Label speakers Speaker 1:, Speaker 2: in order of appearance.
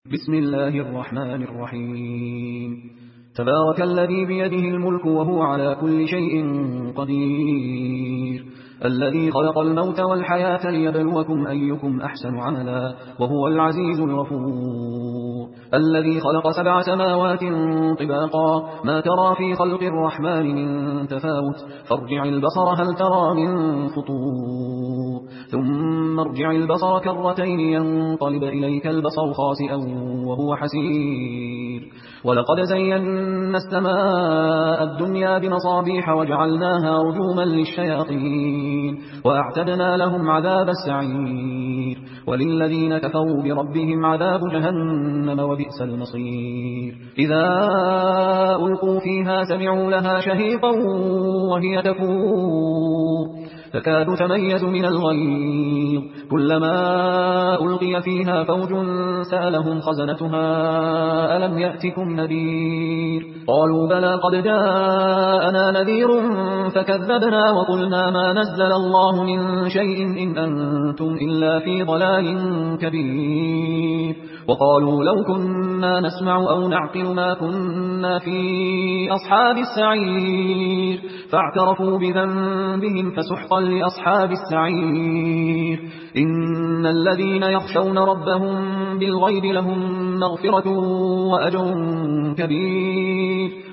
Speaker 1: بسم الله الرحمن الرحيم. تبارك الذي بيده الملك وهو على كل شيء قدير، الذي خلق الموت والحياة ليبلوكم أيكم أحسن عملا وهو العزيز الغفور، الذي خلق 7 سماوات طباقا ما ترى في خلق الرحمن من تفاوت، فارجع البصر هل ترى من فطور، ثم ارجع البصر كرتين ينقلب إليك البصر خاسئا وهو حسير. ولقد زينا السماء الدنيا بمصابيح وجعلناها رجوما للشياطين وأعتدنا لهم عذاب السعير، وللذين كفروا بربهم عذاب جهنم وبئس المصير. إذا ألقوا فيها سمعوا لها شهيقا وهي تفور تكاد تميز من الغيظ، كلما ألقي فيها فوج سألهم خزنتها ألم يأتكم نذير، قالوا بلى قد جاءنا نذير فكذبنا وقلنا ما نزل الله من شيء إن أنتم إلا في ضلال كبير، وقالوا لو كنا نسمع أو نعقل ما كنا في أصحاب السعير، فاعترفوا بذنبهم فسحقا لأصحاب السعير. إن الذين يخشون ربهم بالغيب لهم مغفرة وأجر كبير.